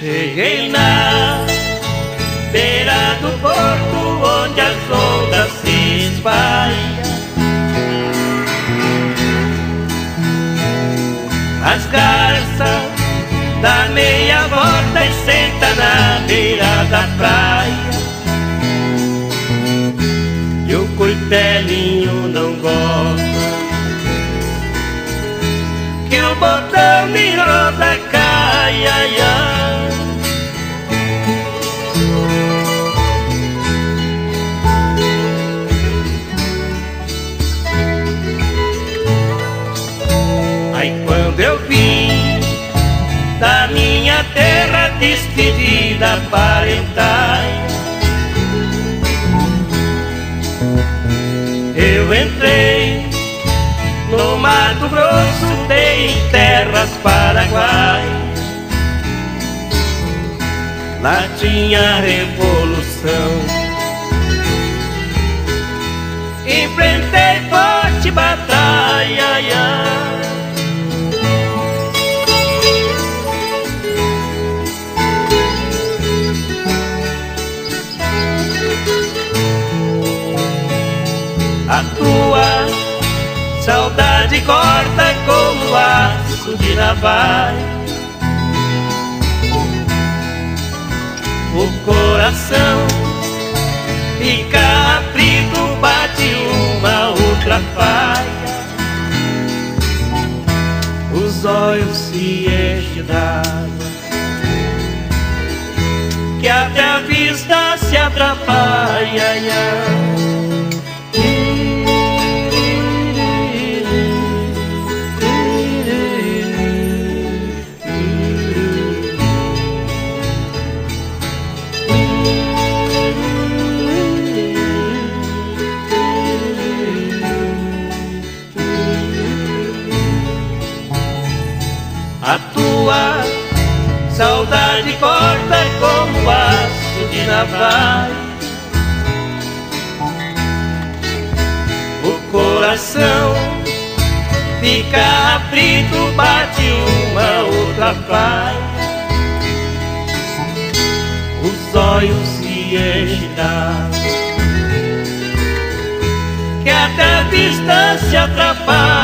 Cheguei na beira do porto onde as ondas se espalham. As garças dá meia volta e senta na beira da praia. E o coitelinho não gosta que o botão de roda caia, ai, ai. Aí quando eu vim da minha terra despedida parentais, eu entrei no Mato Grosso, dei em terras paraguaias. Lá tinha revolução, enfrentei forte batalha, ai, ai. A tua saudade corta como aço de navalha. O coração fica aflito, bate uma outra falha. Os olhos se enchem d'água, que até a vista se atrapalha, ai, ai. A tua saudade corta como aço de navalha. O coração fica aflito, bate uma outra falha. Os olhos se enchem d'água, que até a vista se atrapalha.